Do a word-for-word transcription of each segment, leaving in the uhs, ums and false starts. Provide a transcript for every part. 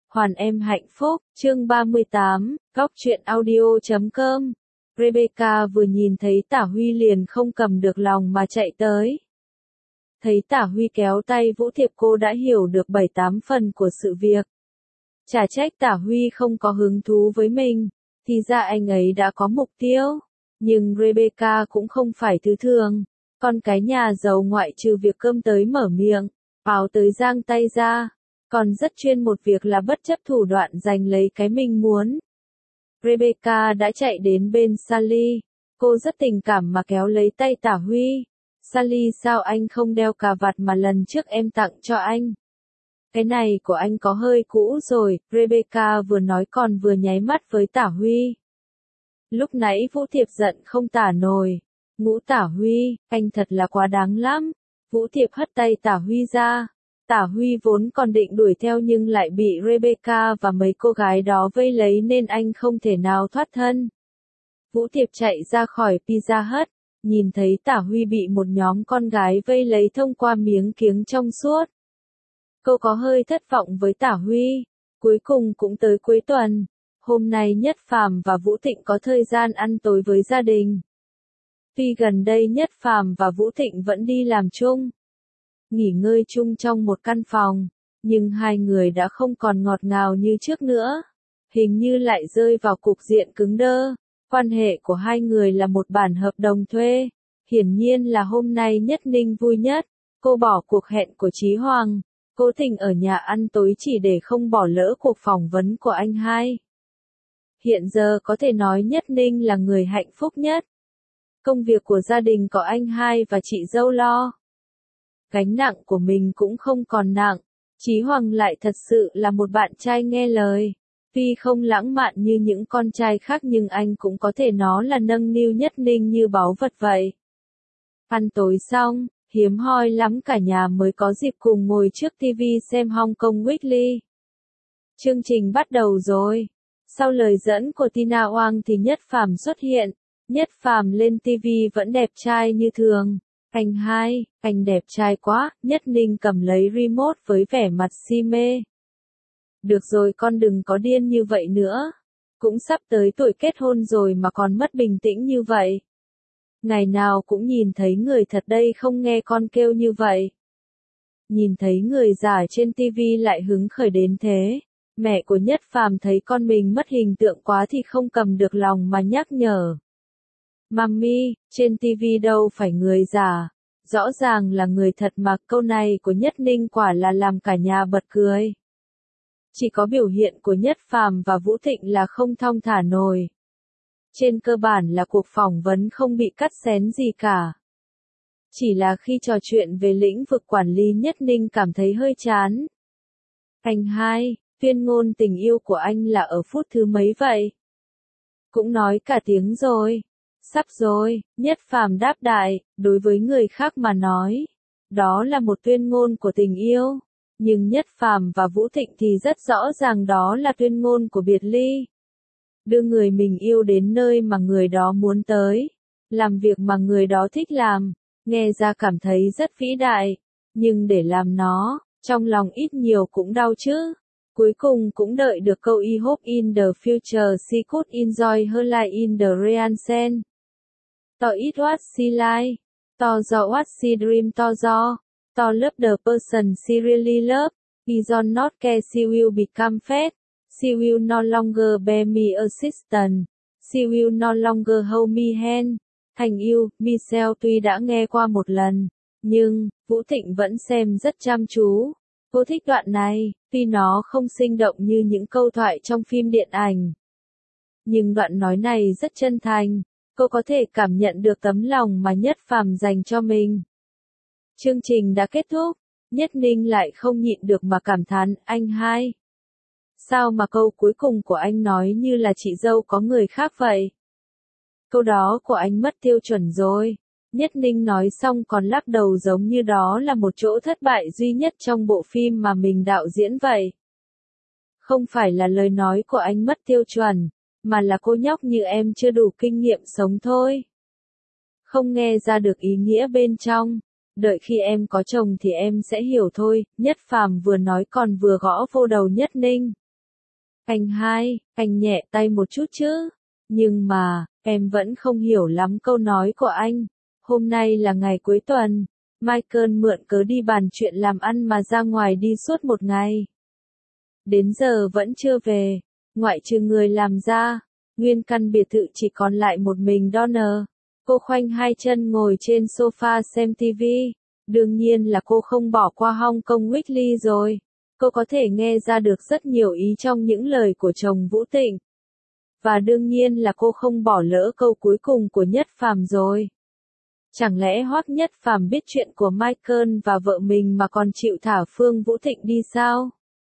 Hoàn em hạnh phúc, chương ba mươi tám, góc truyện audio chấm com. Rebecca vừa nhìn thấy Tả Huy liền không cầm được lòng mà chạy tới. Thấy Tả Huy kéo tay Vũ Thiệp cô đã hiểu được bảy tám phần của sự việc. Chả trách Tả Huy không có hứng thú với mình, thì ra anh ấy đã có mục tiêu. Nhưng Rebecca cũng không phải thứ thường, con cái nhà giàu ngoại trừ việc cơm tới mở miệng, áo tới giang tay ra, còn rất chuyên một việc là bất chấp thủ đoạn giành lấy cái mình muốn. Rebecca đã chạy đến bên Sally, cô rất tình cảm mà kéo lấy tay Tả Huy. Sally, sao anh không đeo cà vạt mà lần trước em tặng cho anh? Cái này của anh có hơi cũ rồi, Rebecca vừa nói còn vừa nháy mắt với Tả Huy. Lúc nãy Vũ Thiệp giận không tả nổi. Ngũ Tả Huy, anh thật là quá đáng lắm. Vũ Thiệp hất tay Tả Huy ra. Tả Huy vốn còn định đuổi theo nhưng lại bị Rebecca và mấy cô gái đó vây lấy nên anh không thể nào thoát thân. Vũ Thiệp chạy ra khỏi Pizza Hut, nhìn thấy Tả Huy bị một nhóm con gái vây lấy thông qua miếng kiếng trong suốt. Cô có hơi thất vọng với Tả Huy. Cuối cùng cũng tới cuối tuần. Hôm nay Nhất Phàm và Vũ Thịnh có thời gian ăn tối với gia đình. Tuy gần đây Nhất Phàm và Vũ Thịnh vẫn đi làm chung, nghỉ ngơi chung trong một căn phòng, nhưng hai người đã không còn ngọt ngào như trước nữa. Hình như lại rơi vào cục diện cứng đơ. Quan hệ của hai người là một bản hợp đồng thuê. Hiển nhiên là hôm nay Nhất Ninh vui nhất. Cô bỏ cuộc hẹn của Chí Hoàng, cố tình ở nhà ăn tối chỉ để không bỏ lỡ cuộc phỏng vấn của anh hai. Hiện giờ có thể nói Nhất Ninh là người hạnh phúc nhất. Công việc của gia đình có anh hai và chị dâu lo. Gánh nặng của mình cũng không còn nặng. Chí Hoàng lại thật sự là một bạn trai nghe lời. Tuy không lãng mạn như những con trai khác nhưng anh cũng có thể nó là nâng niu Nhất Ninh như báu vật vậy. Ăn tối xong, hiếm hoi lắm cả nhà mới có dịp cùng ngồi trước ti vi xem Hong Kong Weekly. Chương trình bắt đầu rồi. Sau lời dẫn của Tina Wang thì Nhất Phàm xuất hiện. Nhất Phàm lên ti vi vẫn đẹp trai như thường. Anh hai, anh đẹp trai quá. Nhất Ninh cầm lấy remote với vẻ mặt si mê. Được rồi, con đừng có điên như vậy nữa. Cũng sắp tới tuổi kết hôn rồi mà còn mất bình tĩnh như vậy. Ngày nào cũng nhìn thấy người thật đây, không nghe con kêu như vậy. Nhìn thấy người già trên ti vi lại hứng khởi đến thế. Mẹ của Nhất Phàm thấy con mình mất hình tượng quá thì không cầm được lòng mà nhắc nhở. Mami, trên ti vi đâu phải người già, rõ ràng là người thật mà. Câu này của Nhất Ninh quả là làm cả nhà bật cười. Chỉ có biểu hiện của Nhất Phàm và Vũ Thịnh là không thong thả nổi. Trên cơ bản là cuộc phỏng vấn không bị cắt xén gì cả. Chỉ là khi trò chuyện về lĩnh vực quản lý Nhất Ninh cảm thấy hơi chán. Anh hai, tuyên ngôn tình yêu của anh là ở phút thứ mấy vậy? Cũng nói cả tiếng rồi. Sắp rồi, Nhất Phàm đáp đại, đối với người khác mà nói. Đó là một tuyên ngôn của tình yêu. Nhưng Nhất Phàm và Vũ Thịnh thì rất rõ ràng đó là tuyên ngôn của biệt ly. Đưa người mình yêu đến nơi mà người đó muốn tới. Làm việc mà người đó thích làm. Nghe ra cảm thấy rất vĩ đại. Nhưng để làm nó, trong lòng ít nhiều cũng đau chứ. Cuối cùng cũng đợi được câu I hope in the future she could enjoy her life in the real sense. To it what she like. To the what she dream to the. To love the person she really love. He don't not care she will become fat. She will no longer bear me assistance. She will no longer hold me hand. Thành yêu, Michelle tuy đã nghe qua một lần, nhưng Vũ Thịnh vẫn xem rất chăm chú. Cô thích đoạn này, tuy nó không sinh động như những câu thoại trong phim điện ảnh. Nhưng đoạn nói này rất chân thành, cô có thể cảm nhận được tấm lòng mà Nhất Phàm dành cho mình. Chương trình đã kết thúc, Nhất Ninh lại không nhịn được mà cảm thán, anh hai. Sao mà câu cuối cùng của anh nói như là chị dâu có người khác vậy? Câu đó của anh mất tiêu chuẩn rồi. Nhất Ninh nói xong còn lắc đầu giống như đó là một chỗ thất bại duy nhất trong bộ phim mà mình đạo diễn vậy. Không phải là lời nói của anh mất tiêu chuẩn, mà là cô nhóc như em chưa đủ kinh nghiệm sống thôi. Không nghe ra được ý nghĩa bên trong. Đợi khi em có chồng thì em sẽ hiểu thôi. Nhất Phàm vừa nói còn vừa gõ vô đầu Nhất Ninh. Anh hai, anh nhẹ tay một chút chứ. Nhưng mà, em vẫn không hiểu lắm câu nói của anh. Hôm nay là ngày cuối tuần. Michael mượn cớ đi bàn chuyện làm ăn mà ra ngoài đi suốt một ngày. Đến giờ vẫn chưa về. Ngoại trừ người làm ra, nguyên căn biệt thự chỉ còn lại một mình Donner. Cô khoanh hai chân ngồi trên sofa xem ti vi. Đương nhiên là cô không bỏ qua Hong Kong Weekly rồi. Cô có thể nghe ra được rất nhiều ý trong những lời của chồng Vũ Tịnh. Và đương nhiên là cô không bỏ lỡ câu cuối cùng của Nhất Phàm rồi. Chẳng lẽ Hoắc Nhất Phàm biết chuyện của Michael và vợ mình mà còn chịu thả Phương Vũ Thịnh đi sao?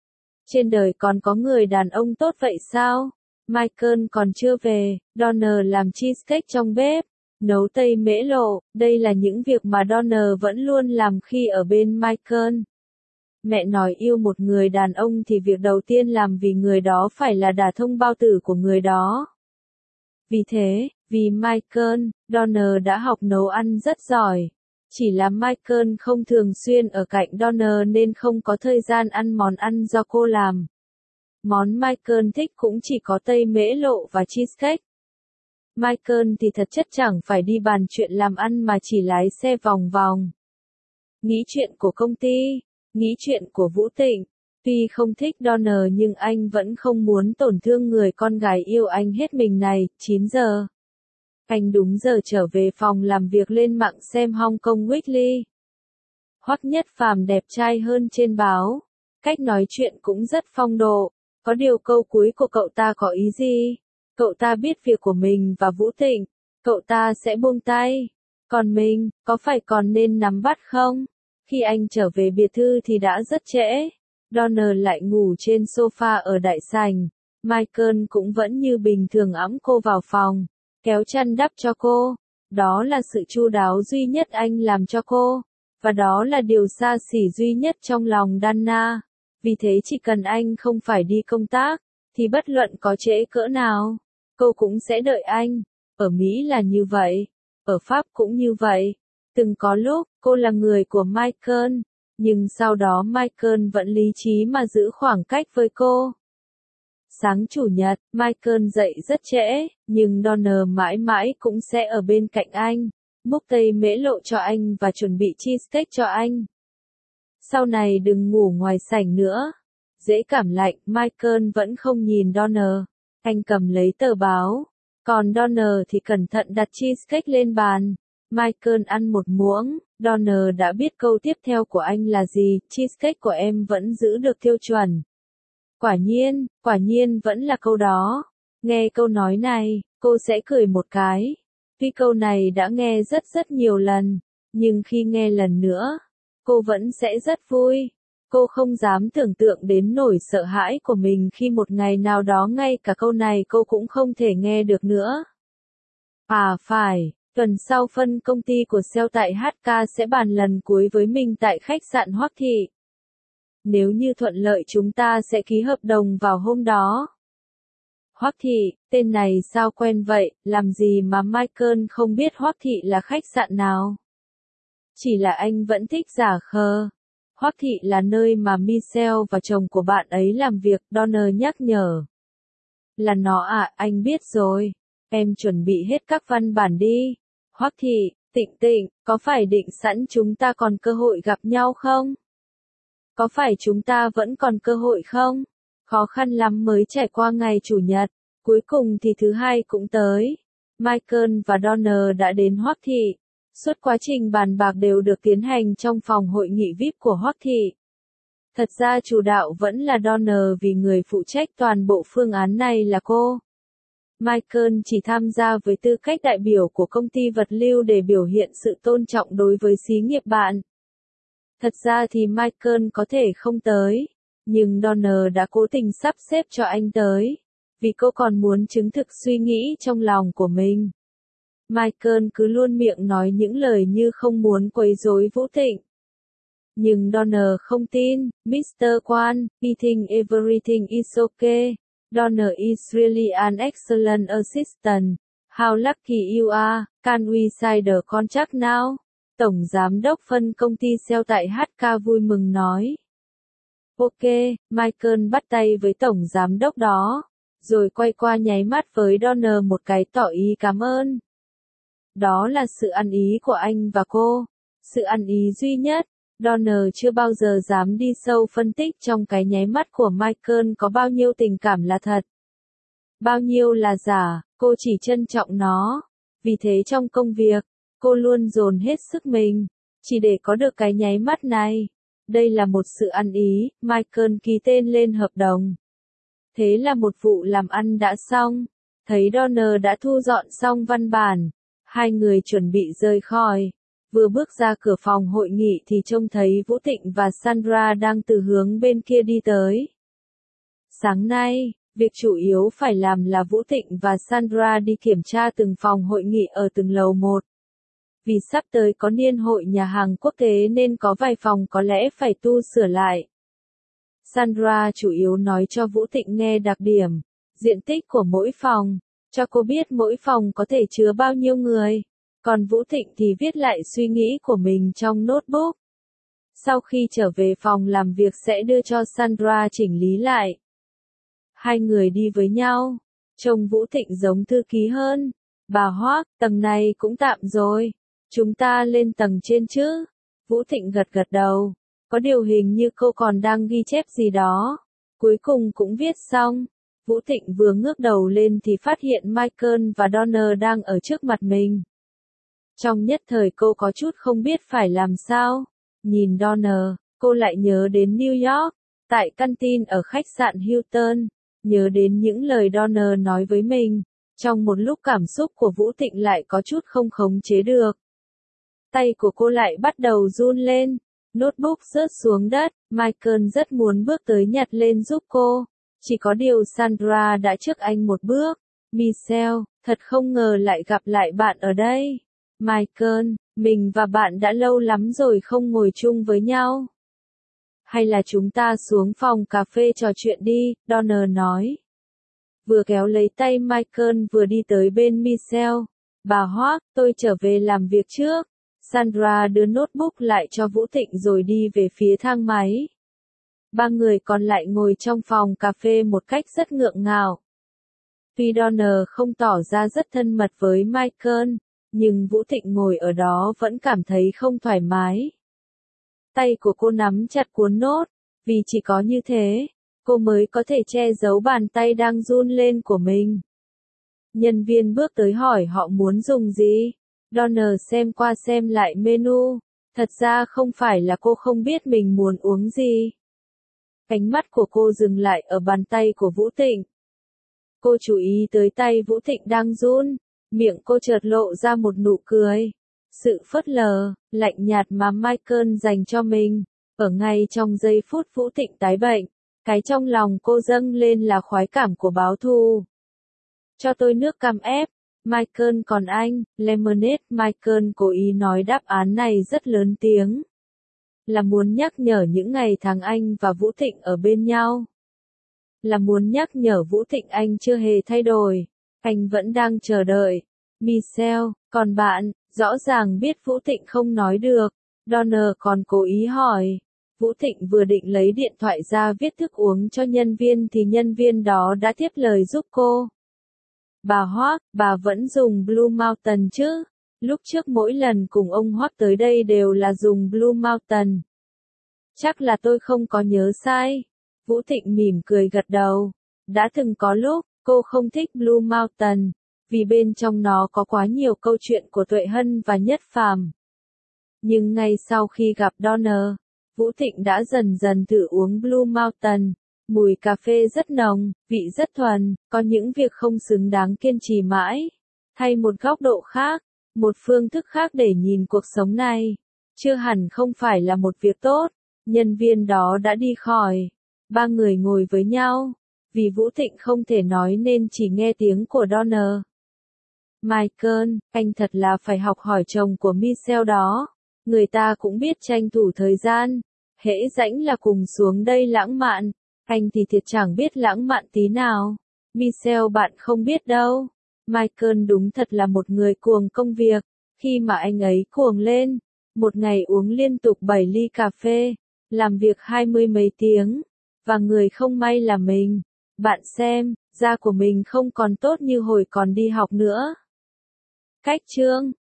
Trên đời còn có người đàn ông tốt vậy sao? Michael còn chưa về, Donner làm cheesecake trong bếp, nấu tây mễ lộ, đây là những việc mà Donner vẫn luôn làm khi ở bên Michael. Mẹ nói yêu một người đàn ông thì việc đầu tiên làm vì người đó phải là đả thông bao tử của người đó. Vì thế, vì Michael, Donner đã học nấu ăn rất giỏi. Chỉ là Michael không thường xuyên ở cạnh Donner nên không có thời gian ăn món ăn do cô làm. Món Michael thích cũng chỉ có tây mễ lộ và cheesecake. Michael thì thật chất chẳng phải đi bàn chuyện làm ăn mà chỉ lái xe vòng vòng. Nghĩ chuyện của công ty, nghĩ chuyện của Vũ Tịnh. Tuy không thích Donner nhưng anh vẫn không muốn tổn thương người con gái yêu anh hết mình này. Chín giờ. Anh đúng giờ trở về phòng làm việc lên mạng xem Hong Kong Weekly. Hoắc Nhất Phàm đẹp trai hơn trên báo. Cách nói chuyện cũng rất phong độ. Có điều câu cuối của cậu ta có ý gì? Cậu ta biết việc của mình và Vũ Tịnh. Cậu ta sẽ buông tay. Còn mình, có phải còn nên nắm bắt không? Khi anh trở về biệt thự thì đã rất trễ. Donner lại ngủ trên sofa ở đại sảnh. Michael cũng vẫn như bình thường ẵm cô vào phòng, kéo chăn đắp cho cô. Đó là sự chu đáo duy nhất anh làm cho cô. Và đó là điều xa xỉ duy nhất trong lòng Dana. Vì thế chỉ cần anh không phải đi công tác, thì bất luận có trễ cỡ nào, cô cũng sẽ đợi anh. Ở Mỹ là như vậy. Ở Pháp cũng như vậy. Từng có lúc, cô là người của Michael. Nhưng sau đó Michael vẫn lý trí mà giữ khoảng cách với cô. Sáng Chủ nhật, Michael dậy rất trễ, nhưng Donner mãi mãi cũng sẽ ở bên cạnh anh, múc tây mễ lộ cho anh và chuẩn bị cheesecake cho anh. Sau này đừng ngủ ngoài sảnh nữa. Dễ cảm lạnh, Michael vẫn không nhìn Donner. Anh cầm lấy tờ báo. Còn Donner thì cẩn thận đặt cheesecake lên bàn. Michael ăn một muỗng. Donner đã biết câu tiếp theo của anh là gì. Cheesecake của em vẫn giữ được tiêu chuẩn. Quả nhiên, quả nhiên vẫn là câu đó. Nghe câu nói này, cô sẽ cười một cái. Tuy câu này đã nghe rất rất nhiều lần, nhưng khi nghe lần nữa, cô vẫn sẽ rất vui. Cô không dám tưởng tượng đến nỗi sợ hãi của mình khi một ngày nào đó ngay cả câu này cô cũng không thể nghe được nữa. À phải, tuần sau phân công ty của sale tại hát ca sẽ bàn lần cuối với mình tại khách sạn Hoắc Thị. Nếu như thuận lợi chúng ta sẽ ký hợp đồng vào hôm đó. Hoắc Thị, tên này sao quen vậy, làm gì mà Michael không biết Hoắc Thị là khách sạn nào? Chỉ là anh vẫn thích giả khờ. Hoắc Thị là nơi mà Michelle và chồng của bạn ấy làm việc, Donner nhắc nhở. Là nó à, anh biết rồi. Em chuẩn bị hết các văn bản đi. Hoắc Thị, Tịnh Tịnh, có phải định sẵn chúng ta còn cơ hội gặp nhau không? Có phải chúng ta vẫn còn cơ hội không? Khó khăn lắm mới trải qua ngày Chủ nhật, cuối cùng thì thứ hai cũng tới. Michael và Donner đã đến Hoắc Thị. Suốt quá trình bàn bạc đều được tiến hành trong phòng hội nghị vi ai pi của Hoắc Thị. Thật ra chủ đạo vẫn là Donner vì người phụ trách toàn bộ phương án này là cô. Michael chỉ tham gia với tư cách đại biểu của công ty vật lưu để biểu hiện sự tôn trọng đối với xí nghiệp bạn. Thật ra thì Michael có thể không tới, nhưng Donner đã cố tình sắp xếp cho anh tới, vì cô còn muốn chứng thực suy nghĩ trong lòng của mình. Michael cứ luôn miệng nói những lời như không muốn quấy rối Vũ Tịnh. Nhưng Donner không tin. mít-tơ Quan, I think everything is okay. Donner is really an excellent assistant. How lucky you are. Can we sign the contract now? Tổng giám đốc phân công ty sale tại hát ca vui mừng nói. Ok, Michael bắt tay với tổng giám đốc đó, rồi quay qua nháy mắt với Donner một cái tỏ ý cảm ơn. Đó là sự ăn ý của anh và cô, sự ăn ý duy nhất. Donner chưa bao giờ dám đi sâu phân tích trong cái nháy mắt của Michael có bao nhiêu tình cảm là thật, bao nhiêu là giả, cô chỉ trân trọng nó. Vì thế trong công việc, cô luôn dồn hết sức mình, chỉ để có được cái nháy mắt này. Đây là một sự ăn ý, Michael ký tên lên hợp đồng. Thế là một vụ làm ăn đã xong, thấy Donner đã thu dọn xong văn bản, hai người chuẩn bị rời khỏi. Vừa bước ra cửa phòng hội nghị thì trông thấy Vũ Thịnh và Sandra đang từ hướng bên kia đi tới. Sáng nay, việc chủ yếu phải làm là Vũ Thịnh và Sandra đi kiểm tra từng phòng hội nghị ở từng lầu một. Vì sắp tới có niên hội nhà hàng quốc tế nên có vài phòng có lẽ phải tu sửa lại. Sandra chủ yếu nói cho Vũ Thịnh nghe đặc điểm, diện tích của mỗi phòng, cho cô biết mỗi phòng có thể chứa bao nhiêu người. Còn Vũ Thịnh thì viết lại suy nghĩ của mình trong notebook. Sau khi trở về phòng làm việc sẽ đưa cho Sandra chỉnh lý lại. Hai người đi với nhau, trông Vũ Thịnh giống thư ký hơn. Bà Hoác, tầng này cũng tạm rồi. Chúng ta lên tầng trên chứ? Vũ Thịnh gật gật đầu. Có điều hình như cô còn đang ghi chép gì đó. Cuối cùng cũng viết xong. Vũ Thịnh vừa ngước đầu lên thì phát hiện Michael và Donner đang ở trước mặt mình. Trong nhất thời cô có chút không biết phải làm sao. Nhìn Donner, cô lại nhớ đến New York, tại căn tin ở khách sạn Hilton, nhớ đến những lời Donner nói với mình. Trong một lúc cảm xúc của Vũ Thịnh lại có chút không khống chế được. Tay của cô lại bắt đầu run lên, notebook rớt xuống đất, Michael rất muốn bước tới nhặt lên giúp cô. Chỉ có điều Sandra đã trước anh một bước. Michelle, thật không ngờ lại gặp lại bạn ở đây. Michael, mình và bạn đã lâu lắm rồi không ngồi chung với nhau. Hay là chúng ta xuống phòng cà phê trò chuyện đi, Donner nói. Vừa kéo lấy tay Michael vừa đi tới bên Michelle. Bà Hoác, tôi trở về làm việc trước. Sandra đưa notebook lại cho Vũ Thịnh rồi đi về phía thang máy. Ba người còn lại ngồi trong phòng cà phê một cách rất ngượng ngạo. Tuy Donner không tỏ ra rất thân mật với Michael, nhưng Vũ Thịnh ngồi ở đó vẫn cảm thấy không thoải mái. Tay của cô nắm chặt cuốn nốt, vì chỉ có như thế, cô mới có thể che giấu bàn tay đang run lên của mình. Nhân viên bước tới hỏi họ muốn dùng gì. Donner xem qua xem lại menu. Thật ra không phải là cô không biết mình muốn uống gì. Ánh mắt của cô dừng lại ở bàn tay của Vũ Thịnh. Cô chú ý tới tay Vũ Thịnh đang run. Miệng cô chợt lộ ra một nụ cười. Sự phớt lờ, lạnh nhạt mà Michael dành cho mình. Ở ngay trong giây phút Vũ Thịnh tái bệnh, cái trong lòng cô dâng lên là khoái cảm của báo thù. Cho tôi nước cam ép. Michael còn anh, lemonade. Michael cố ý nói đáp án này rất lớn tiếng. Là muốn nhắc nhở những ngày tháng anh và Vũ Thịnh ở bên nhau. Là muốn nhắc nhở Vũ Thịnh anh chưa hề thay đổi. Anh vẫn đang chờ đợi. Michelle, còn bạn, rõ ràng biết Vũ Thịnh không nói được. Donner còn cố ý hỏi. Vũ Thịnh vừa định lấy điện thoại ra viết thức uống cho nhân viên thì nhân viên đó đã tiếp lời giúp cô. Bà Hoác, bà vẫn dùng Blue Mountain chứ? Lúc trước mỗi lần cùng ông Hoác tới đây đều là dùng Blue Mountain. Chắc là tôi không có nhớ sai. Vũ Thịnh mỉm cười gật đầu. Đã từng có lúc, cô không thích Blue Mountain, vì bên trong nó có quá nhiều câu chuyện của Tuệ Hân và Nhất Phàm. Nhưng ngay sau khi gặp Donner, Vũ Thịnh đã dần dần thử uống Blue Mountain. Mùi cà phê rất nồng, vị rất thuần, có những việc không xứng đáng kiên trì mãi. Thay một góc độ khác, một phương thức khác để nhìn cuộc sống này, chưa hẳn không phải là một việc tốt. Nhân viên đó đã đi khỏi. Ba người ngồi với nhau. Vì Vũ Thịnh không thể nói nên chỉ nghe tiếng của Donner. Michael, anh thật là phải học hỏi chồng của Michelle đó. Người ta cũng biết tranh thủ thời gian. Hễ rãnh là cùng xuống đây lãng mạn. Anh thì thiệt chẳng biết lãng mạn tí nào. Michelle bạn không biết đâu. Michael đúng thật là một người cuồng công việc. Khi mà anh ấy cuồng lên, một ngày uống liên tục bảy ly cà phê. làm việc hai mươi mấy tiếng, và người không may là mình. Bạn xem, da của mình không còn tốt như hồi còn đi học nữa. Cách chương